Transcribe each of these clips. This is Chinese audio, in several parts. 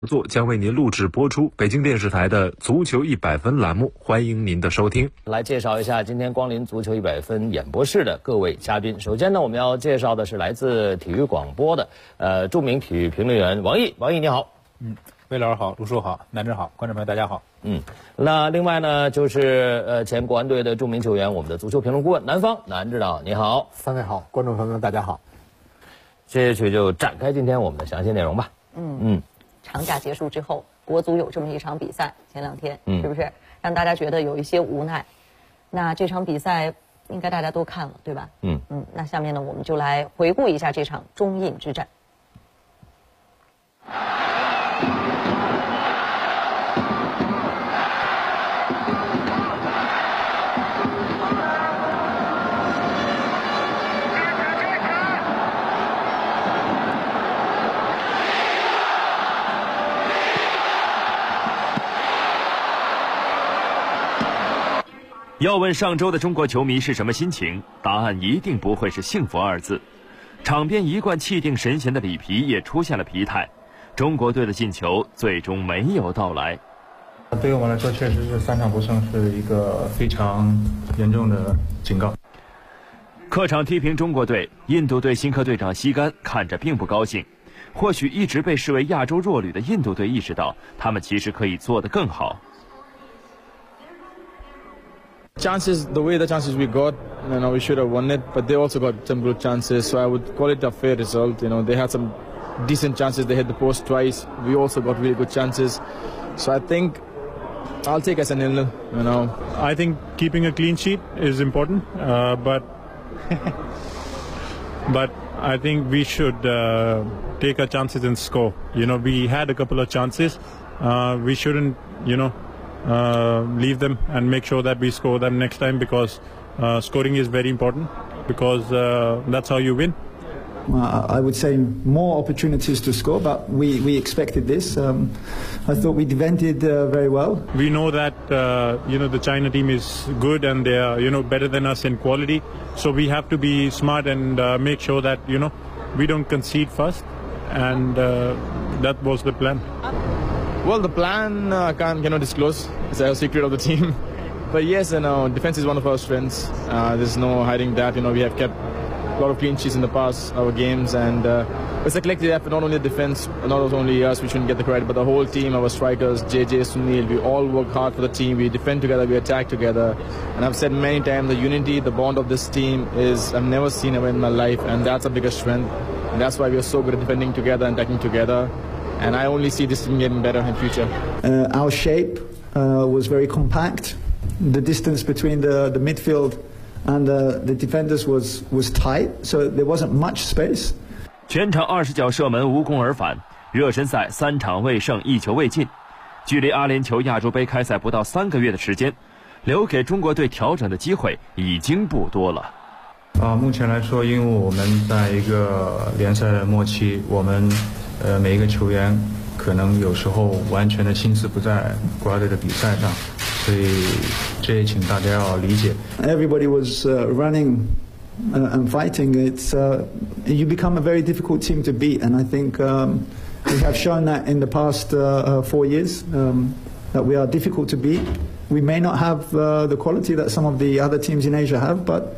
作将为您录制播出北京电视台的足球100分栏目，欢迎您的收听。 来介绍一下今天光临足球100分演播室的各位嘉宾。首先呢，我们要介绍的是来自体育广播的著名体育评论员王毅。王毅你好。 魏老师好，卢叔好，南真好，观众朋友大家好。 那另外呢，就是前国安队的著名球员，我们的足球评论顾问南方南指导你好。 三位好，观众朋友们大家好。 接下去就展开今天我们的详细内容吧。 长假结束之后，国足有这么一场比赛，前2天，是不是让大家觉得有一些无奈？那这场比赛应该大家都看了，对吧？那下面呢，我们就来回顾一下这场中印之战。 要问上周的中国球迷是什么心情，答案一定不会是幸福2字。场边一贯气定神闲的里皮也出现了疲态，中国队的进球最终没有到来。 对于我们来说，确实是3场不胜是一个非常严重的警告。 客场踢平中国队，印度队新科队长西甘看着并不高兴。或许一直被视为亚洲弱旅的印度队意识到，他们其实可以做得更好。 Chances, the way the chances we got, we should have won it, but they also got some good chances, so I would call it a fair result. They had some decent chances, they hit the post twice, we also got really good chances, so I think I'll take us a 0-0, I think keeping a clean sheet is important, but I think we should take our chances and score. We had a couple of chances, we shouldn't, leave them and make sure that we score them next time, because scoring is very important, because that's how you win. I would say more opportunities to score, but we expected this. I thought we defended very well. We know that the China team is good and they are better than us in quality, so we have to be smart and make sure that we don't concede first, and that was the plan. Well, the plan I cannot disclose. It's a secret of the team. But yes, defense is one of our strengths. There's no hiding that. We have kept a lot of clean sheets in the past, our games, and it's a collective effort, not only the defense, not only us, we shouldn't get the credit, but the whole team, our strikers, JJ, Sunil, we all work hard for the team. We defend together, we attack together. And I've said many times, the unity, the bond of this team is, I've never seen it in my life, and that's our biggest strength. And that's why we are so good at defending together and attacking together. And I only see this team getting better in future. Our shape was very compact. The distance between the midfield and the defenders was tight, so there wasn't much space. 全场20脚射门无功而返，热身赛3场未胜1球未进，距离阿联酋亚洲杯开赛不到3个月的时间，留给中国队调整的机会已经不多了。 目前来说，因为我们在一个联赛的末期，我们每一个球员可能有时候完全的心思不在国家队的比赛上，所以这也请大家要理解。 Everybody was running and fighting. It's you become a very difficult team to beat, and I think we have shown that in the past 4 years that we are difficult to beat. We may not have the quality that some of the other teams in Asia have, but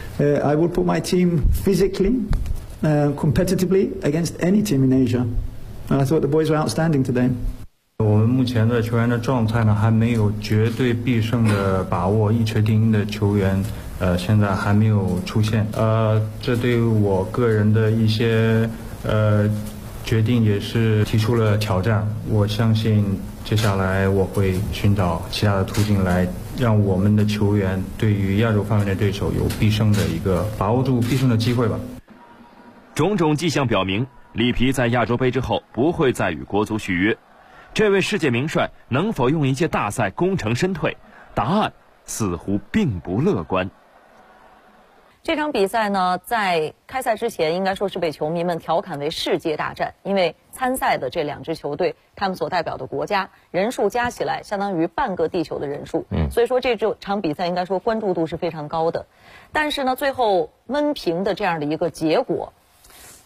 I would put my team physically, competitively against any team in Asia. I thought the boys were outstanding today. 我们目前的球员的状态呢，还没有绝对必胜的把握，一锤定音的球员，现在还没有出现。这对于我个人的一些决定也是提出了挑战。我相信接下来我会寻找其他的途径来让我们的球员对于亚洲范围的对手有必胜的一个把握住必胜的机会吧。 种种迹象表明，里皮在亚洲杯之后不会再与国足续约。这位世界名帅能否用一届大赛功成身退？答案似乎并不乐观。 这场比赛呢，在开赛之前应该说是被球迷们调侃为世界大战，因为参赛的这2支球队，他们所代表的国家人数加起来相当于半个地球的人数，所以说这场比赛应该说关注度是非常高的。但是呢，最后闷平的这样的一个结果，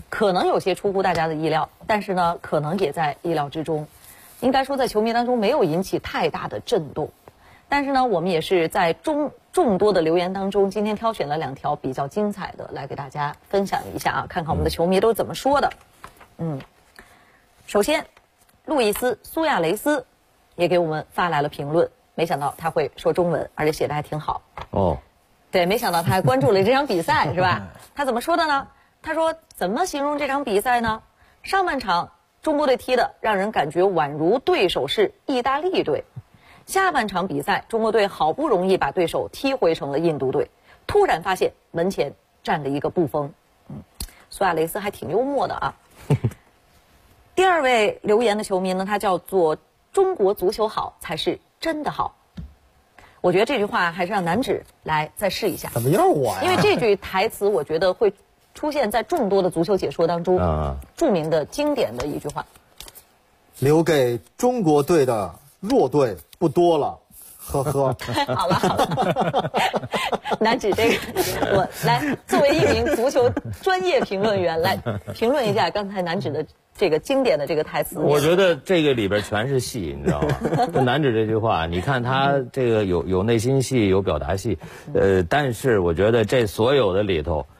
可能有些出乎大家的意料，但是呢，可能也在意料之中。应该说，在球迷当中没有引起太大的震动。但是呢，我们也是在众多的留言当中，今天挑选了2条比较精彩的来给大家分享一下啊，看看我们的球迷都怎么说的。首先，路易斯·苏亚雷斯也给我们发来了评论，没想到他会说中文，而且写的还挺好。 哦， 对，没想到他还关注了这场比赛，是吧？他怎么说的呢？他说：“怎么形容这场比赛呢？上半场中国队踢的让人感觉宛如对手是意大利队。下半场比赛，中国队好不容易把对手踢回成了印度队，突然发现门前站着一个布封。”苏亚雷斯还挺幽默的啊。第2位留言的球迷呢，他叫做“中国足球好才是真的好”。我觉得这句话还是让男指来再试一下。 怎么又我呀？ 因为这句台词，我觉得会出现在众多的足球解说当中，著名的经典的一句话。 留给中国队的弱队不多了，呵呵。 好了，男指这个，我来作为一名足球专业评论员来评论一下刚才男指的这个经典的这个台词。 我觉得这个里边全是戏，你知道吗？就男指这句话，你看他这个有内心戏，有表达戏，但是我觉得这所有的里头，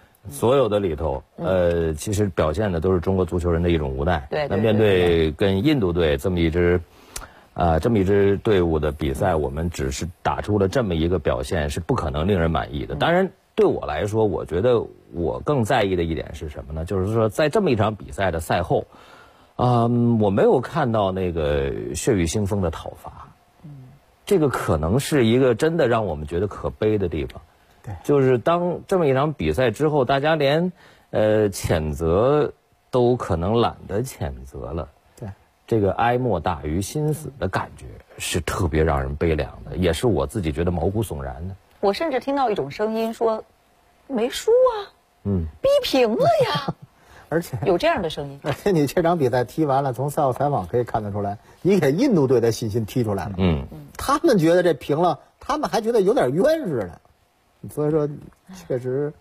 其实表现的都是中国足球人的一种无奈。 对。 那面对跟印度队这么一支队伍的比赛，我们只是打出了这么一个表现，是不可能令人满意的。当然，对我来说，我觉得我更在意的一点是什么呢？就是说，在这么一场比赛的赛后，我没有看到那个血雨腥风的讨伐。这个可能是一个真的让我们觉得可悲的地方。 对， 就是当这么一场比赛之后，大家连谴责都可能懒得谴责了。 对， 这个哀莫大于心死的感觉是特别让人悲凉的，也是我自己觉得毛骨悚然的。 我甚至听到一种声音说，没输啊，逼平了呀。 而且有这样的声音。 而且你这场比赛踢完了，从赛后采访可以看得出来，你给印度队的信心踢出来了。他们觉得这平了，他们还觉得有点冤似的。所以说，确实，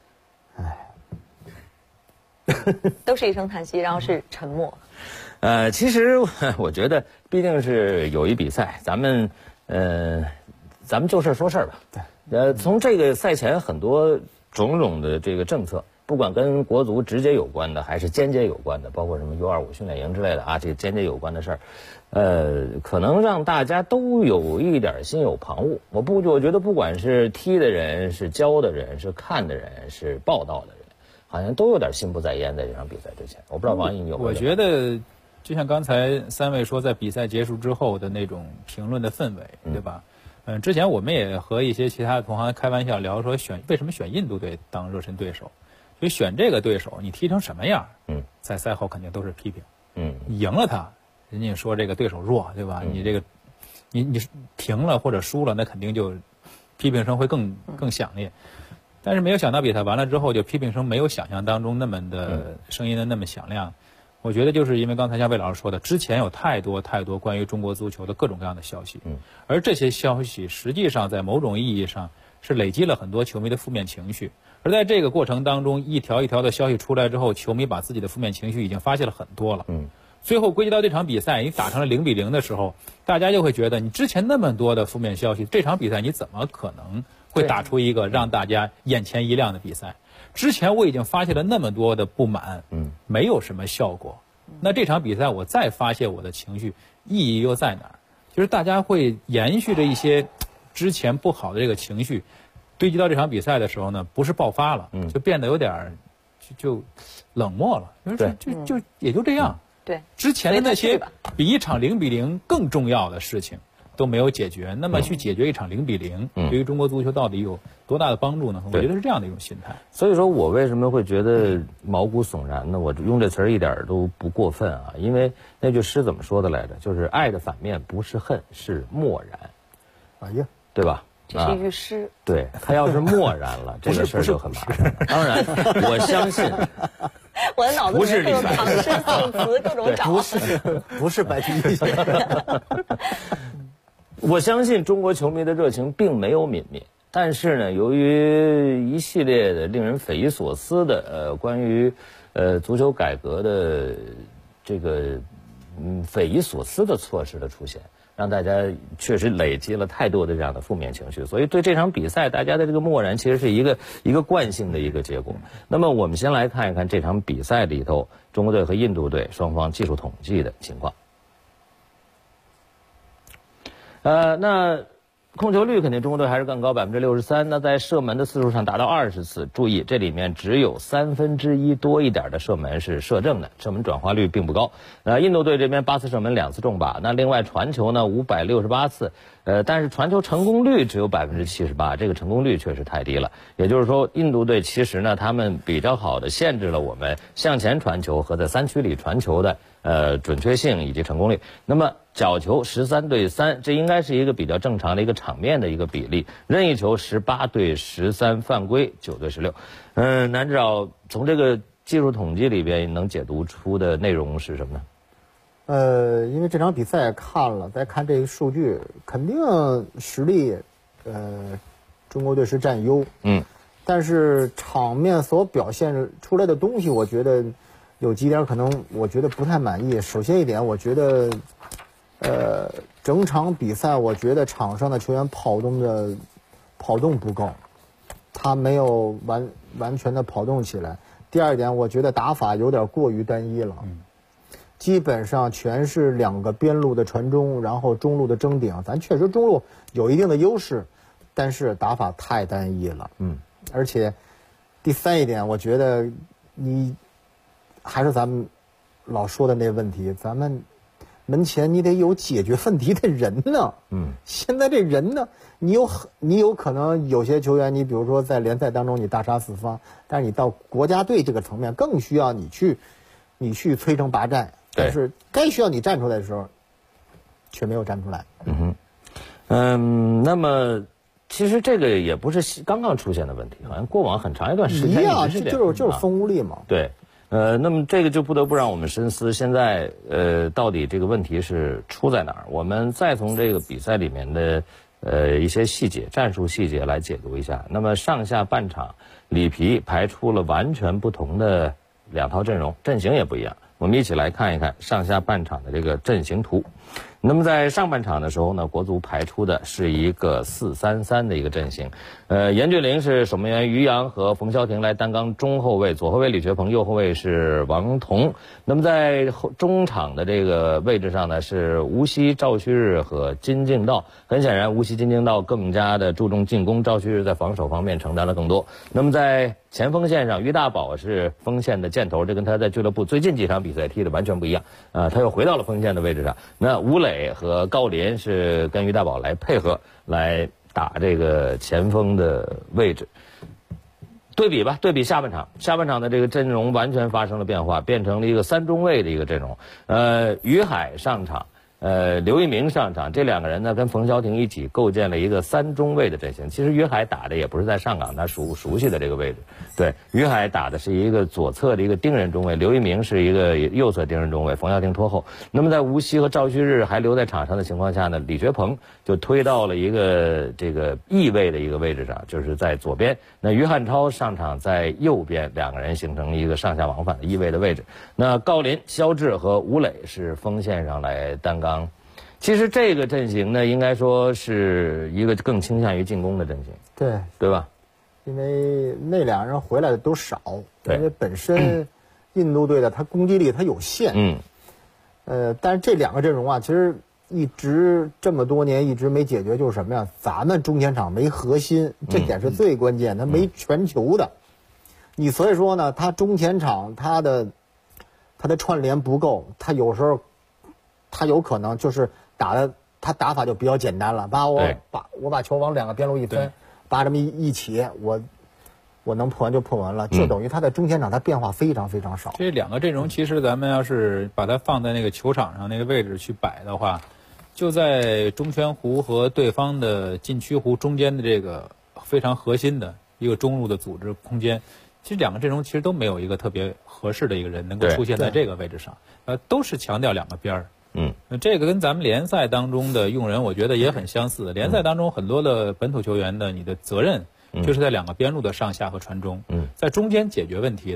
都是一声叹息，然后是沉默。 其实我觉得，毕竟是友谊比赛，咱们就事说事吧。对。从这个赛前很多种种的这个政策，不管跟国足直接有关的，还是间接有关的，包括什么U25训练营之类的啊，这个间接有关的事儿，可能让大家都有一点心有旁骛。我觉得不管是踢的人，是教的人，是看的人，是报道的人，好像都有点心不在焉在这场比赛之前。我不知道王毅你有没有？ 我觉得就像刚才3位说，在比赛结束之后的那种评论的氛围，对吧？之前我们也和一些其他的同行开玩笑聊说，为什么选印度队当热身对手？所以选这个对手，你踢成什么样，在赛后肯定都是批评。你赢了他，人家说这个对手弱，对吧？你这个，你平了或者输了，那肯定就批评声会更响烈。但是没有想到比赛完了之后，就批评声没有想象当中那么的声音的那么响亮。我觉得就是因为刚才像魏老师说的，之前有太多关于中国足球的各种各样的消息，而这些消息实际上在某种意义上是累积了很多球迷的负面情绪。而在这个过程当中，一条一条的消息出来之后，球迷把自己的负面情绪已经发泄了很多了。最后归结到这场比赛，你打成了0-0的时候，大家就会觉得你之前那么多的负面消息，这场比赛你怎么可能会打出一个让大家眼前一亮的比赛？之前我已经发泄了那么多的不满，没有什么效果。那这场比赛我再发泄我的情绪，意义又在哪儿？就是大家会延续着一些之前不好的这个情绪，堆积到这场比赛的时候呢，不是爆发了，就变得有点就冷漠了，就也就这样。 对， 之前的那些比一场0-0更重要的事情都没有解决，那么去解决一场0-0，对于中国足球到底有多大的帮助呢？我觉得是这样的一种心态。 所以说我为什么会觉得毛骨悚然呢？我用这词儿一点都不过分啊，因为那句诗怎么说的来着？就是爱的反面不是恨，是漠然。 哎呀， 对吧？ 这是一句诗。 对，他要是漠然了，这个事儿就很麻烦。当然，我相信。 我的脑子里面各种唐诗宋词，各种找。 不是白居易。 我相信中国球迷的热情并没有泯灭，但是呢，由于一系列的令人匪夷所思的关于足球改革的这个匪夷所思的措施的出现，让大家确实累积了太多的这样的负面情绪，所以对这场比赛大家的这个漠然其实是一个惯性的一个结果。那么我们先来看一看这场比赛里头中国队和印度队双方技术统计的情况。那控球率肯定中国队还是更高，63%。那在射门的次数上达到20次，注意这里面只有1/3多一点的射门是射正的，射门转化率并不高。印度队这边8次射门2次中靶，那另外传球呢568次，但是传球成功率只有78%，这个成功率确实太低了。也就是说，印度队其实呢，他们比较好的限制了我们向前传球和在3区里传球的准确性以及成功率。那么角球13对3，这应该是一个比较正常的一个场面的一个比例。任意球18对13，犯规9对16。南指导从这个技术统计里边能解读出的内容是什么呢？ 因为这场比赛看了，再看这个数据，肯定实力，中国队是占优。但是场面所表现出来的东西，我觉得有几点可能我觉得不太满意。首先一点，我觉得整场比赛我觉得场上的球员跑动不够，他没有完全的跑动起来。第二点，我觉得打法有点过于单一了，基本上全是2个边路的传中，然后中路的争顶。咱确实中路有一定的优势，但是打法太单一了。而且第三一点，我觉得你还是咱们老说的那问题，咱们门前你得有解决问题的人呢。现在这人呢，你有可能有些球员，你比如说在联赛当中你大杀四方，但是你到国家队这个层面更需要你去摧城拔寨，但是该需要你站出来的时候，却没有站出来。 那么其实这个也不是刚刚出现的问题，好像过往很长一段时间一直是这样， 就是风无力嘛。 对。那么这个就不得不让我们深思，现在到底这个问题是出在哪儿？我们再从这个比赛里面的一些细节、战术细节来解读一下。那么上下半场，里皮排出了完全不同的2套阵容，阵型也不一样。我们一起来看一看上下半场的这个阵型图。那么在上半场的时候呢，国足排出的是一个4-3-3的一个阵型，严俊凌是守门员于洋和冯潇霆来担纲中后卫，左后卫李学鹏，右后卫是王彤。那么在中场的这个位置上呢，是吴曦、赵旭日和金敬道。很显然，吴曦、金敬道更加的注重进攻，赵旭日在防守方面承担了更多。那么在前锋线上，于大宝是锋线的箭头，这跟他在俱乐部最近几场比赛踢的完全不一样。他又回到了锋线的位置上。那吴磊和郜林是跟于大宝来配合来打这个前锋的位置。对比下半场的这个阵容完全发生了变化，变成了一个3中卫的一个阵容。于海上场，刘一鸣上场，这2个人呢跟冯潇霆一起构建了一个3中卫的阵型。其实于海打的也不是在上港他熟悉的这个位置，对，于海打的是一个左侧的一个盯人中卫，刘一鸣是一个右侧盯人中卫，冯潇霆拖后。那么在吴曦和赵旭日还留在场上的情况下呢，李学鹏就推到了一个这个翼位的一个位置上，就是在左边。那于汉超上场在右边，2个人形成一个上下往返的翼位的位置。那郜林、肖智和吴磊是锋线上来担纲。其实这个阵型呢，应该说是一个更倾向于进攻的阵型，对吧？ 因为那2人回来的都少， 因为本身印度队的他攻击力他有限，但是这2个阵容啊，其实一直这么多年一直没解决，就是什么呀？咱们中前场没核心，这点是最关键，他没传球的。你所以说呢，他中前场他的串联不够，他有时候他有可能就是他打法就比较简单了，我把球往2个边路一分，把这么一起，我能破完就破完了，就等于他在中前场他变化非常非常少。 这2个阵容其实咱们要是把它放在那个球场上那个位置去摆的话，就在中圈弧和对方的禁区弧中间的这个非常核心的一个中路的组织空间，其实2个阵容其实都没有一个特别合适的一个人能够出现在这个位置上，都是强调2个边儿。这个跟咱们联赛当中的用人，我觉得也很相似。联赛当中很多的本土球员的，你的责任就是在2个边路的上下和传中，在中间解决问题的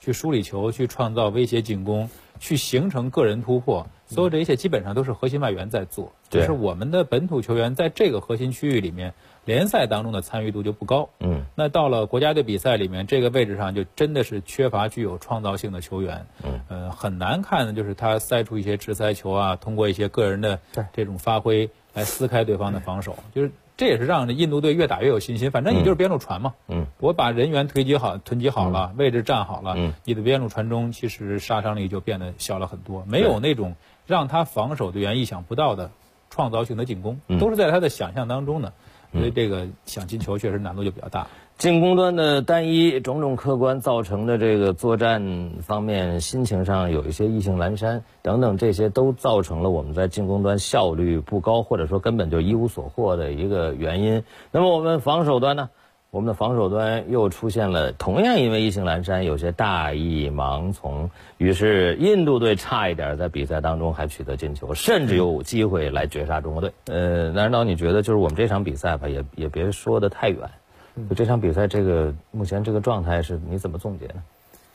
去梳理球、去创造威胁进攻、去形成个人突破，所有这一切基本上都是核心外援在做。就是我们的本土球员在这个核心区域里面，联赛当中的参与度就不高。那到了国家队比赛里面，这个位置上就真的是缺乏具有创造性的球员。很难看的就是他塞出一些直塞球啊，通过一些个人的这种发挥来撕开对方的防守。就是这也是让印度队越打越有信心。反正你就是边路传嘛，我把人员囤积好了，位置站好了，你的边路传中其实杀伤力就变得小了很多，没有那种让他防守队员意想不到的创造性的进攻，都是在他的想象当中的。所以这个想进球确实难度就比较大。 进攻端的单一种种客观造成的这个作战方面心情上有一些意兴阑珊等等，这些都造成了我们在进攻端效率不高，或者说根本就一无所获的一个原因。那么我们防守端呢？我们的防守端又出现了同样因为意兴阑珊，有些大意盲从，于是印度队差一点在比赛当中还取得进球，甚至有机会来绝杀中国队。难道你觉得就是我们这场比赛吧，也别说得太远，就这场比赛这个目前这个状态是你怎么总结呢？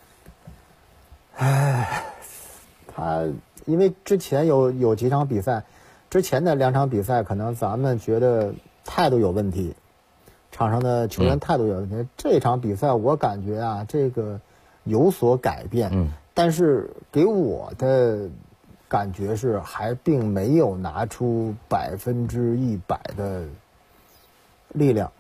他因为之前有几场比赛，之前的2场比赛可能咱们觉得态度有问题，场上的球员态度有问题。这场比赛我感觉啊，这个有所改变，但是给我的感觉是还并没有拿出100%的力量，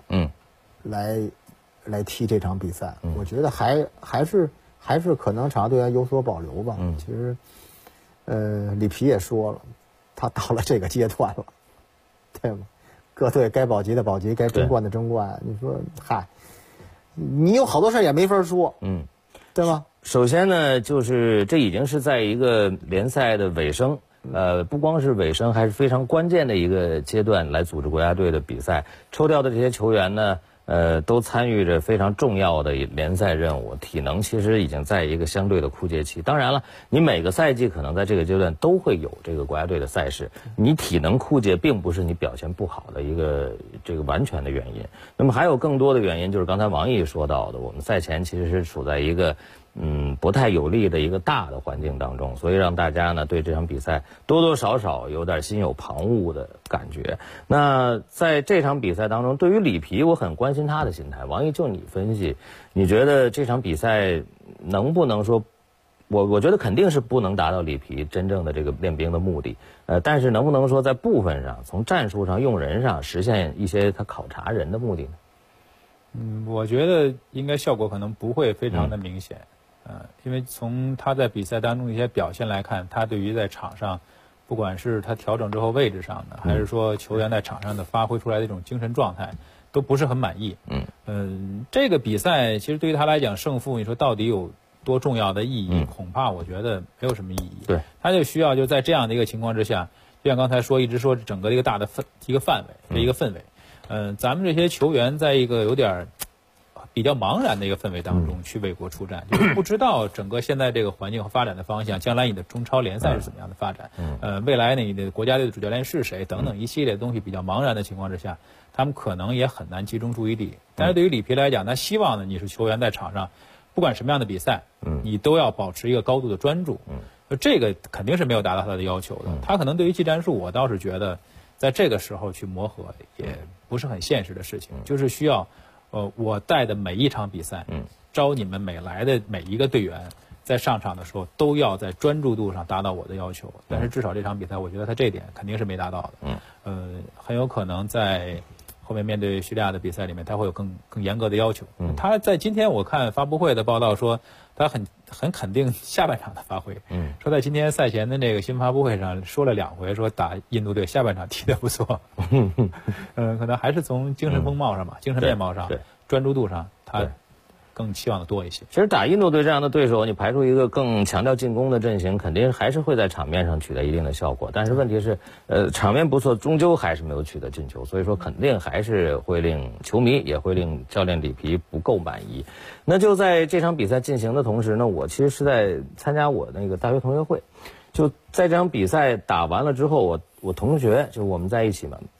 来踢这场比赛。我觉得还是可能场上队员有所保留吧。其实，里皮也说了，他到了这个阶段了，对吗？各队该保级的保级，该争冠的争冠。你说，你有好多事也没法说，对吗？ 首先呢，就是这已经是在一个联赛的尾声，不光是尾声，还是非常关键的一个阶段来组织国家队的比赛。抽调的这些球员呢，都参与着非常重要的联赛任务，体能其实已经在一个相对的枯竭期。当然了，你每个赛季可能在这个阶段都会有这个国家队的赛事，你体能枯竭并不是你表现不好的一个这个完全的原因。那么还有更多的原因，就是刚才王毅说到的，我们赛前其实是处在一个不太有利的一个大的环境当中，所以让大家呢对这场比赛多多少少有点心有旁骛的感觉。那在这场比赛当中，对于里皮，我很关心他的心态。王毅，就你分析，你觉得这场比赛能不能说，我觉得肯定是不能达到里皮真正的这个练兵的目的，但是能不能说在部分上，从战术上、用人上实现一些他考察人的目的呢？ 我觉得应该效果可能不会非常的明显。因为从他在比赛当中一些表现来看，他对于在场上，不管是他调整之后位置上的，还是说球员在场上的发挥出来的这种精神状态，都不是很满意。这个比赛其实对于他来讲，胜负你说到底有多重要的意义，恐怕我觉得没有什么意义。 对， 他就需要就在这样的一个情况之下，就像刚才说，一直说整个一个大的一个范围，一个氛围。咱们这些球员在一个有点比较茫然的一个氛围当中去为国出战，就是不知道整个现在这个环境和发展的方向，将来你的中超联赛是怎么样的发展，未来你的国家队的主教练是谁等等一系列东西比较茫然的情况之下，他们可能也很难集中注意力。但是对于里皮来讲，他希望呢你是球员在场上，不管什么样的比赛，你都要保持一个高度的专注。这个肯定是没有达到他的要求的。他可能对于技战术，我倒是觉得在这个时候去磨合也不是很现实的事情，就是需要我带的每一场比赛，招你们来的每一个队员，在上场的时候都要在专注度上达到我的要求。但是至少这场比赛，我觉得他这一点肯定是没达到的。很有可能在后面面对叙利亚的比赛里面，他会有更严格的要求。他在今天我看发布会的报道说，他很肯定下半场的发挥。说在今天赛前的那个新闻发布会上说了2回，说打印度队下半场踢得不错。可能还是从精神风貌上吧，精神面貌上，专注度上，他更期望的多一些。 其实打印度队这样的对手，你排出一个更强调进攻的阵型，肯定还是会在场面上取得一定的效果。但是问题是，场面不错，终究还是没有取得进球，所以说肯定还是会令球迷，也会令教练里皮不够满意。那就在这场比赛进行的同时呢，我其实是在参加我那个大学同学会，就在这场比赛打完了之后，我同学就我们在一起嘛，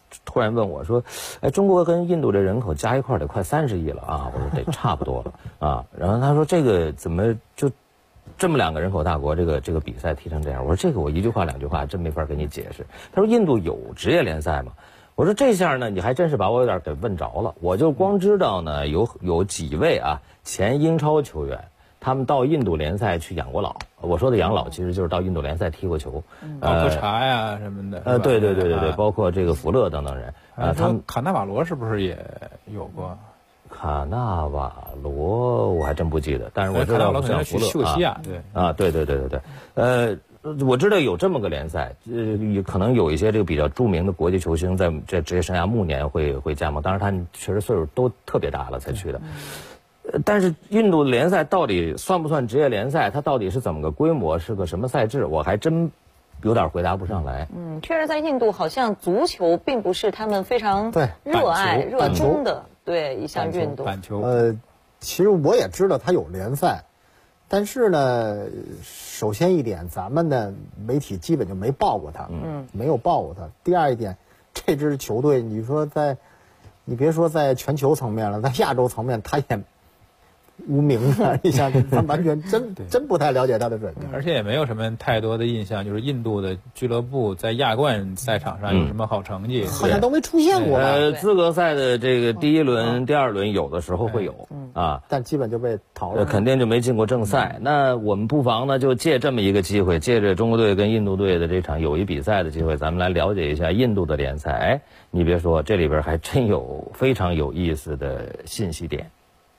突然问我说：“哎，中国跟印度这人口加一块得快30亿了啊！”我说得差不多了啊。然后他说：“这个怎么就这么2个人口大国，这个比赛踢成这样？”我说：“这个我1句话2句话真没法给你解释。”他说：“印度有职业联赛吗？”我说：“这下呢，你还真是把我有点给问着了。我就光知道呢，有几位啊前英超球员。”他们到印度联赛去养过老，我说的养老其实就是到印度联赛踢过球， 奥克查呀什么的。 对，包括这个福勒等等人。 他们卡纳瓦罗是不是也有过？ 卡纳瓦罗我还真不记得，但是我知道像福勒秀西亚， 对。我知道有这么个联赛，可能有一些这个比较著名的国际球星在这职业生涯暮年会加盟，当然他们确实岁数都特别大了才去的。但是印度的联赛到底算不算职业联赛？它到底是怎么个规模？是个什么赛制？我还真有点回答不上来。 确实，在印度好像足球并不是他们非常热爱、热衷的一项运动。 板球。 其实我也知道它有联赛，但是呢，首先一点，咱们的媒体基本就没报过它，没有报过它。第二一点，这支球队，你别说在全球层面了，在亚洲层面，它也无名的，你想，他完全真不太了解他的水平， 而且也没有什么太多的印象，就是印度的俱乐部在亚冠赛场上有什么好成绩， 好像都没出现过吧？ 资格赛的这个第1轮、第2轮有的时候会有啊， 但基本就被淘了， 肯定就没进过正赛。那我们不妨呢，就借这么一个机会，借着中国队跟印度队的这场友谊比赛的机会，咱们来了解一下印度的联赛。哎，你别说，这里边还真有非常有意思的信息点。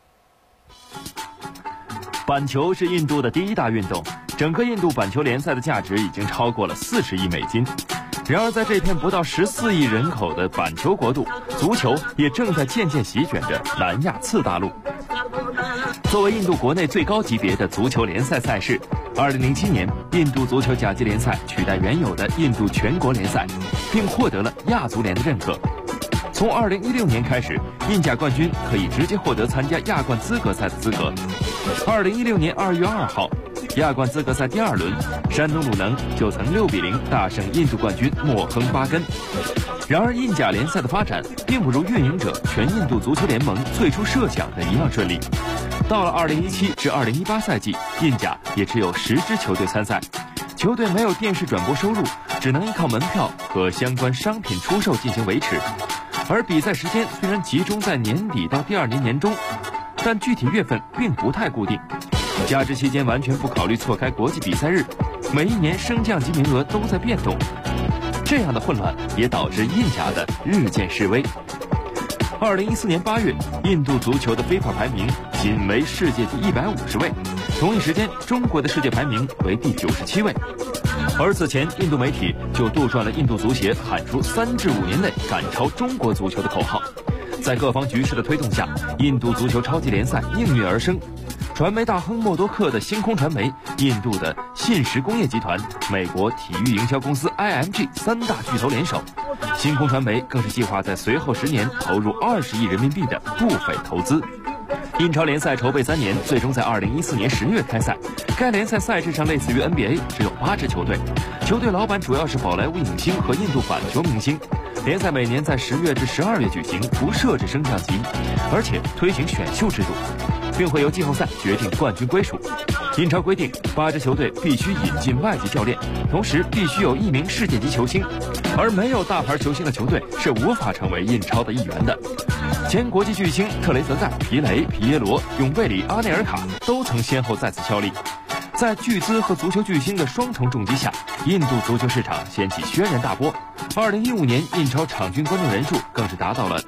板球是印度的第1大运动，整个印度板球联赛的价值已经超过了40亿美金。然而，在这片不到14亿人口的板球国度，足球也正在渐渐席卷着南亚次大陆。作为印度国内最高级别的足球联赛赛事，2007年，印度足球甲级联赛取代原有的印度全国联赛，并获得了亚足联的认可。从2016年开始，印甲冠军可以直接获得参加亚冠资格赛的资格。2016年2月2号，亚冠资格赛第2轮，山东鲁能就曾6比0大胜印度冠军莫亨巴根。然而，印甲联赛的发展并不如运营者全印度足球联盟最初设想的一样顺利。到了2017至2018赛季，印甲也只有10支球队参赛，球队没有电视转播收入，只能依靠门票和相关商品出售进行维持。而比赛时间虽然集中在年底到第2年年中，但具体月份并不太固定。加之期间完全不考虑错开国际比赛日，每一年升降级名额都在变动。这样的混乱也导致印甲的日渐式微。2014年8月，印度足球的FIFA排名仅为世界第150位，同一时间，中国的世界排名为第97位。而此前，印度媒体就杜撰了印度足协喊出3至5年内赶超中国足球的口号。在各方局势的推动下，印度足球超级联赛应运而生。传媒大亨默多克的星空传媒、印度的信实工业集团、美国体育营销公司 IMG 3大巨头联手，星空传媒更是计划在随后10年投入20亿人民币的不菲投资。印超联赛筹备3年，最终在2014年10月开赛。该联赛赛制上类似于 NBA， 只有8支球队，球队老板主要是宝莱坞影星和印度板球明星。联赛每年在10月至12月举行，不设置升降级，而且推行选秀制度，并会由季后赛决定冠军归属。印超规定，8支球队必须引进外籍教练，同时必须有1名世界级球星，而没有大牌球星的球队是无法成为印超的一员的。前国际巨星特雷泽盖、皮雷、皮耶罗、永贝里、阿内尔卡都曾先后再次效力。在巨资和足球巨星的双重重击下，印度足球市场掀起轩然大波。2015年，印超场均观众人数更是达到了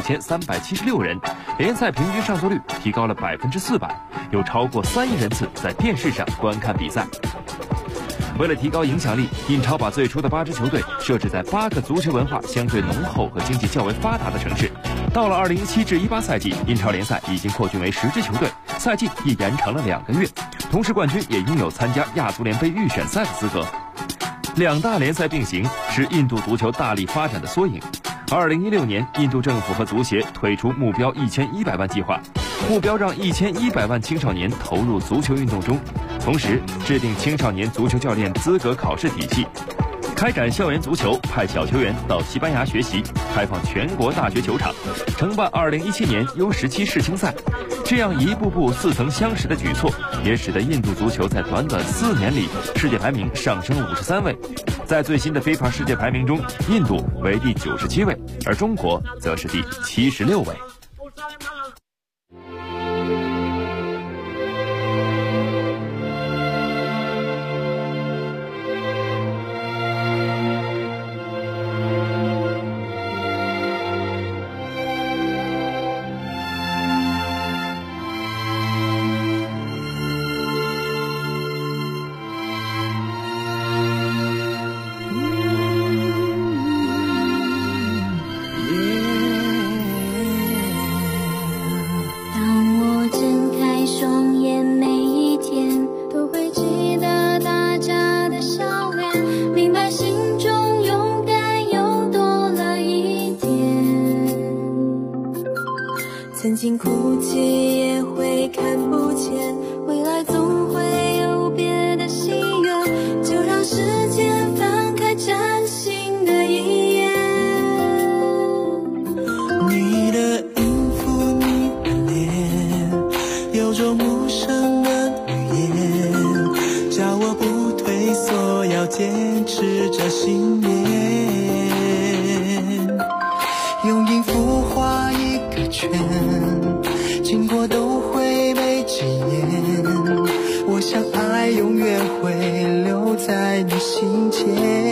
26376人，联赛平均上座率提高了400%，有超过3亿人次在电视上观看比赛。为了提高影响力，印超把最初的8支球队设置在8个足球文化相对浓厚和经济较为发达的城市。到了2017至18赛季，印超联赛已经扩军为10支球队，赛季也延长了2个月，同时冠军也拥有参加亚足联杯预选赛的资格。2大联赛并行是印度足球大力发展的缩影。2016年，印度政府和足协推出目标1100万计划，目标让1100万青少年投入足球运动中，同时制定青少年足球教练资格考试体系。 开展校园足球，派小球员到西班牙学习，开放全国大学球场，承办2017年U17世青赛。这样一步步似曾相识的举措，也使得印度足球在短短4年里世界排名上升53位。在最新的 FIFA 世界排名中，印度为第97位，而中国则是第76位。 曾经哭泣也会看不见，未来总会有别的心愿，就让时间翻开崭新的一页。 你的音符，你的脸，有种陌生的语言，叫我不退缩，要坚持着信念。用音符画一个圈，经过都会被纪念。我想爱永远会留在你心间。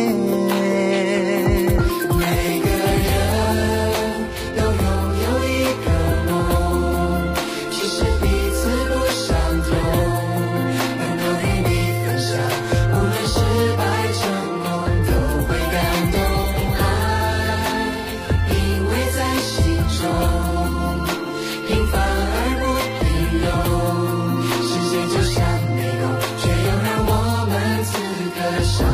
每个人都拥有一个梦，其实彼此不相同，能够与你分享，无论失败成功都会感动。爱因为在心中平凡而不平庸，世界就像迷宫，却又让我们此刻相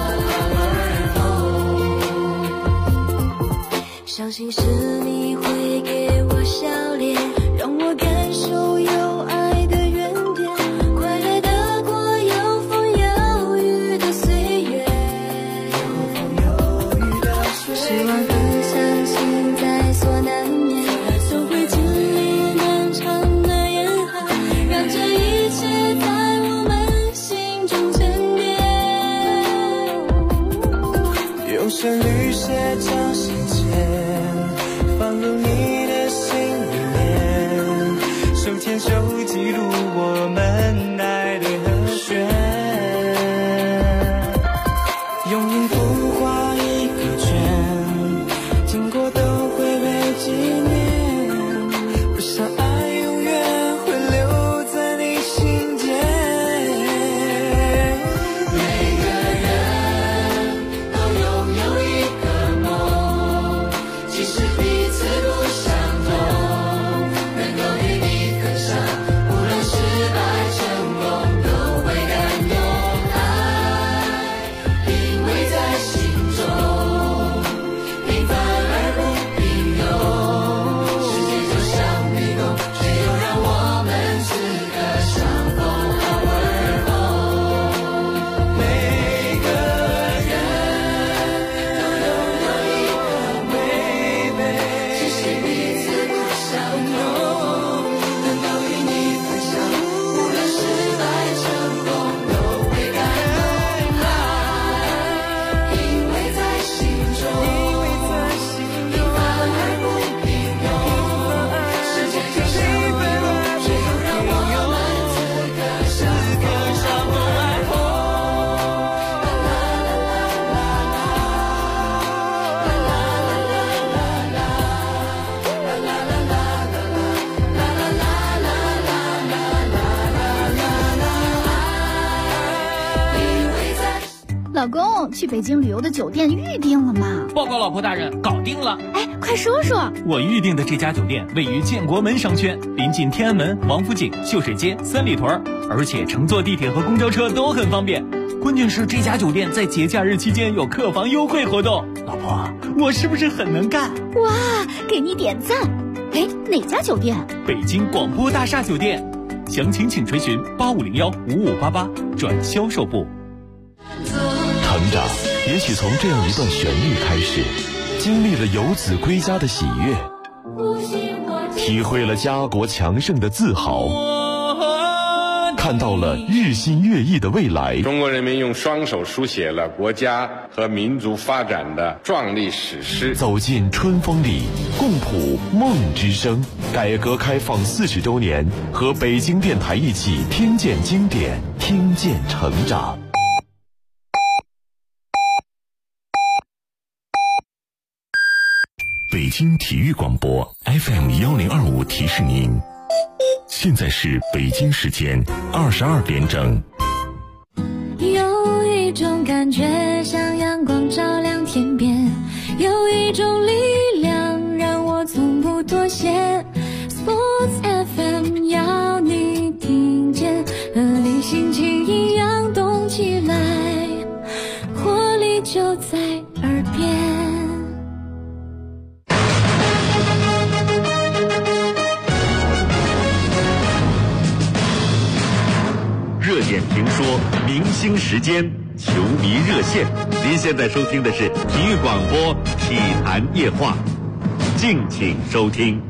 逢好而后。 相信是你会给我笑脸，让我感受有爱的原点，快乐的过有风有雨的岁月。希望更相信在所难免，都会经历漫长的严寒，让这一切在我们心中沉淀。 用旋律写张信笺，放入你的心里面，手牵手记录我们爱的和弦。用音符画一个圈，经过都会被纪念。我想爱永远会留在你心间。 每个人都拥有一个梦，即使彼此不相同，能够与你分享，无论失败成功都会感动。爱因为在心中平凡而不平庸，世界就像迷宫，却又让我们此刻相逢好而后。 每个人都拥有一个美， 即使彼此不相同，能够与你分享，无论失败成功都会感动。爱因为在心中平凡而不平庸，世界就像迷宫，却又让我们此刻相逢好而后。 老公，去北京旅游的酒店预定了吗？ 报告老婆大人，搞定了。 哎，快说说。 我预定的这家酒店位于建国门商圈，临近天安门、王府井、秀水街、三里屯，而且乘坐地铁和公交车都很方便。关键是这家酒店在节假日期间有客房优惠活动。老婆，我是不是很能干？ 哇，给你点赞。哎，哪家酒店？ 北京广播大厦酒店。详情请垂询85015588转销售部。 成长也许从这样一段旋律开始，经历了游子归家的喜悦，体会了家国强盛的自豪，看到了日新月异的未来。 中国人民用双手书写了国家和民族发展的壮丽史诗。 走进春风里，共谱梦之声。改革开放40周年，和北京电台一起听见经典，听见成长。北京体育广播 FM1025提示您，现在是北京时间22点整。 有一种感觉像阳光照亮天边，有一种力量让我从不妥协。Sports FM 要你听见，和你心情一样动起来，活力就在耳边。 热点评说，明星时间，球迷热线。您现在收听的是体育广播体坛夜话，敬请收听。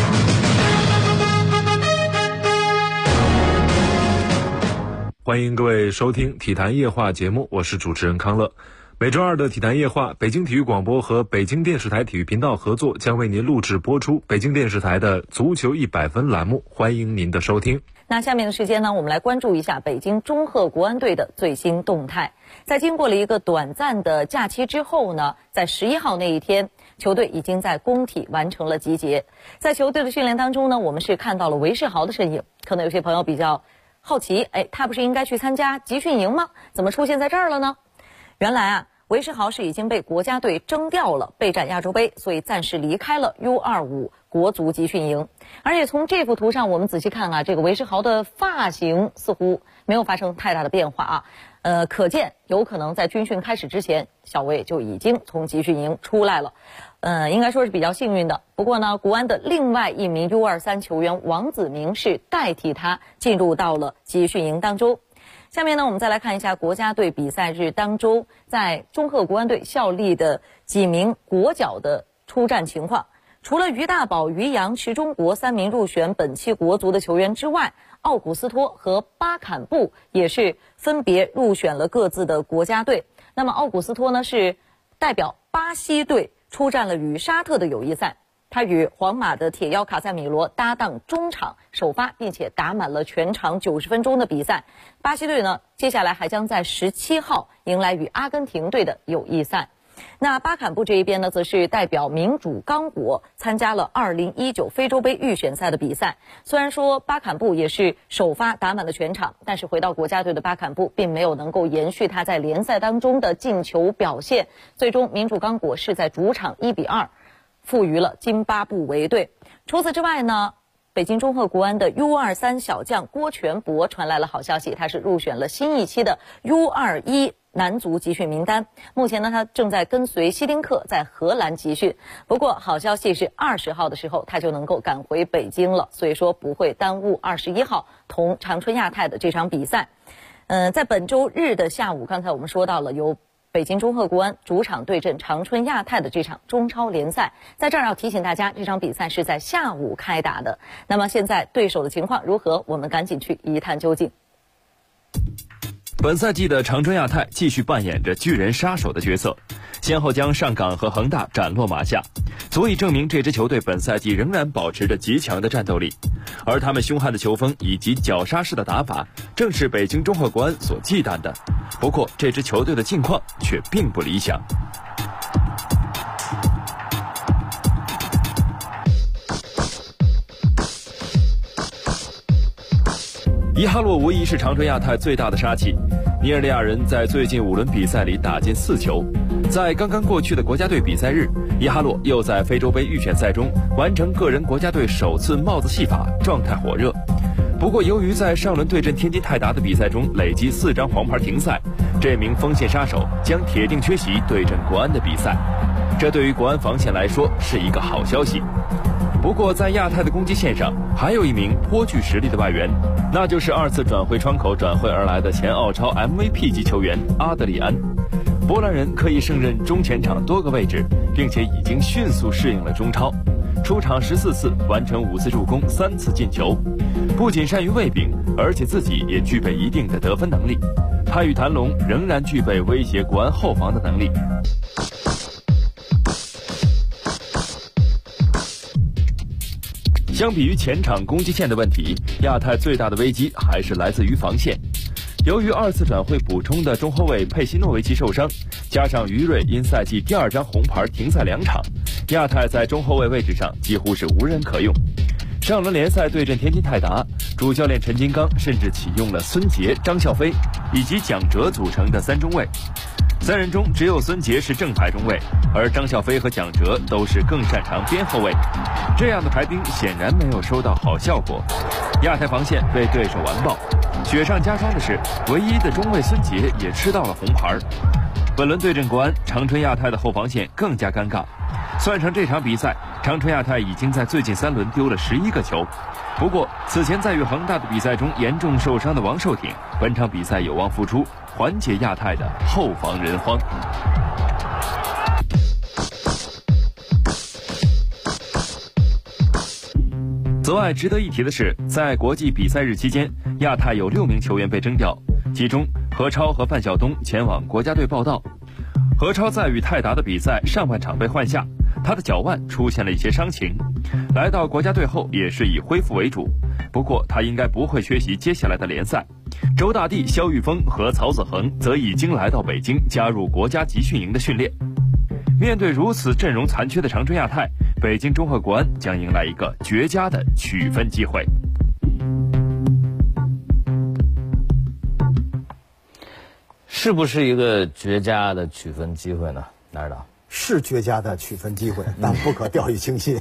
欢迎各位收听体坛夜话节目，我是主持人康乐。每周二的体坛夜话，北京体育广播和北京电视台体育频道合作，将为您录制播出北京电视台的足球100分栏目，欢迎您的收听。 那下面的时间呢，我们来关注一下北京中赫国安队的最新动态。在经过了一个短暂的假期之后呢，在11号那一天，球队已经在工体完成了集结。在球队的训练当中呢，我们是看到了韦世豪的身影。可能有些朋友比较好奇，他不是应该去参加集训营吗？怎么出现在这儿了呢？原来啊，韦世豪是已经被国家队征调了，备战亚洲杯，所以暂时离开了 U25 国足集训营。而且从这幅图上我们仔细看啊，这个韦世豪的发型似乎没有发生太大的变化啊，可见有可能在军训开始之前，小韦就已经从集训营出来了。应该说是比较幸运的。不过呢，国安的另外一名 U23 球员王子明是代替他进入到了集训营当中。下面呢，我们再来看一下国家队比赛日当中在中赫国安队效力的几名国脚的出战情况。除了于大宝、于洋、池忠国3名入选本期国足的球员之外，奥古斯托和巴坎布也是分别入选了各自的国家队。那么奥古斯托呢，是代表巴西队出战了与沙特的友谊赛，他与皇马的铁腰卡塞米罗搭档中场首发，并且打满了全场90分钟的比赛。巴西队呢，接下来还将在17号迎来与阿根廷队的友谊赛。那巴坎布这一边呢，则是代表民主刚果参加了2019非洲杯预选赛的比赛。虽然说巴坎布也是首发打满了全场，但是回到国家队的巴坎布并没有能够延续他在联赛当中的进球表现，最终民主刚果是在主场1-2负于了津巴布韦队。除此之外呢，北京中赫国安的 U23 小将郭全博传来了好消息，他是入选了新一期的 U21男足集训名单。目前呢，他正在跟随希丁克在荷兰集训。不过好消息是20号的时候他就能够赶回北京了，所以说不会耽误21号同长春亚泰的这场比赛。在本周日的下午，刚才我们说到了由北京中赫国安主场对阵长春亚泰的这场中超联赛，在这儿要提醒大家，这场比赛是在下午开打的。那么现在对手的情况如何？我们赶紧去一探究竟。 本赛季的长春亚泰继续扮演着巨人杀手的角色，先后将上港和恒大斩落马下，足以证明这支球队本赛季仍然保持着极强的战斗力。而他们凶悍的球风以及绞杀式的打法，正是北京中赫国安所忌惮的。不过这支球队的近况却并不理想。伊哈洛无疑是长春亚泰最大的杀器。尼日利亚人在最近5轮比赛里打进4球。在刚刚过去的国家队比赛日，伊哈洛又在非洲杯预选赛中完成个人国家队首次帽子戏法，状态火热。不过由于在上轮对阵天津泰达的比赛中累积4张黄牌停赛，这名锋线杀手将铁定缺席对阵国安的比赛。这对于国安防线来说是一个好消息。不过在亚太的攻击线上还有一名颇具实力的外援，那就是2次转会窗口转会而来的前澳超 MVP 级球员阿德里安。 波兰人可以胜任中前场多个位置，并且已经迅速适应了中超。出场14次，完成5次助攻，3次进球，不仅善于喂饼，而且自己也具备一定的得分能力。他与谭龙仍然具备威胁国安后防的能力。相比于前场攻击线的问题，亚太最大的危机还是来自于防线。由于2次转会补充的中后卫佩西诺维奇受伤，加上于瑞因赛季第2张红牌停赛2场，亚太在中后卫位置上几乎是无人可用。上轮联赛对阵天津泰达，主教练陈金刚甚至启用了孙杰、张孝飞以及蒋哲组成的3中卫。3人中只有孙杰是正牌中卫，而张孝飞和蒋哲都是更擅长边后卫。这样的排兵显然没有收到好效果，亚太防线被对手完爆。雪上加霜的是，唯一的中卫孙杰也吃到了红牌。本轮对阵国安，长春亚泰的后防线更加尴尬。算上这场比赛，长春亚泰已经在最近3轮丢了11个球。不过，此前在与恒大的比赛中严重受伤的王寿挺，本场比赛有望复出，缓解亚太的后防人荒。此外，值得一提的是，在国际比赛日期间，亚太有6名球员被征调，其中何超和范晓东前往国家队报到。何超在与泰达的比赛上半场被换下，他的脚腕出现了一些伤情，来到国家队后也是以恢复为主。不过他应该不会缺席接下来的联赛。周大帝、肖玉峰和曹子恒则已经来到北京，加入国家集训营的训练。面对如此阵容残缺的长春亚泰，北京中赫国安将迎来一个绝佳的取分机会。 是不是一个绝佳的取分机会呢？哪儿导？ 是绝佳的取分机会，但不可掉以轻心。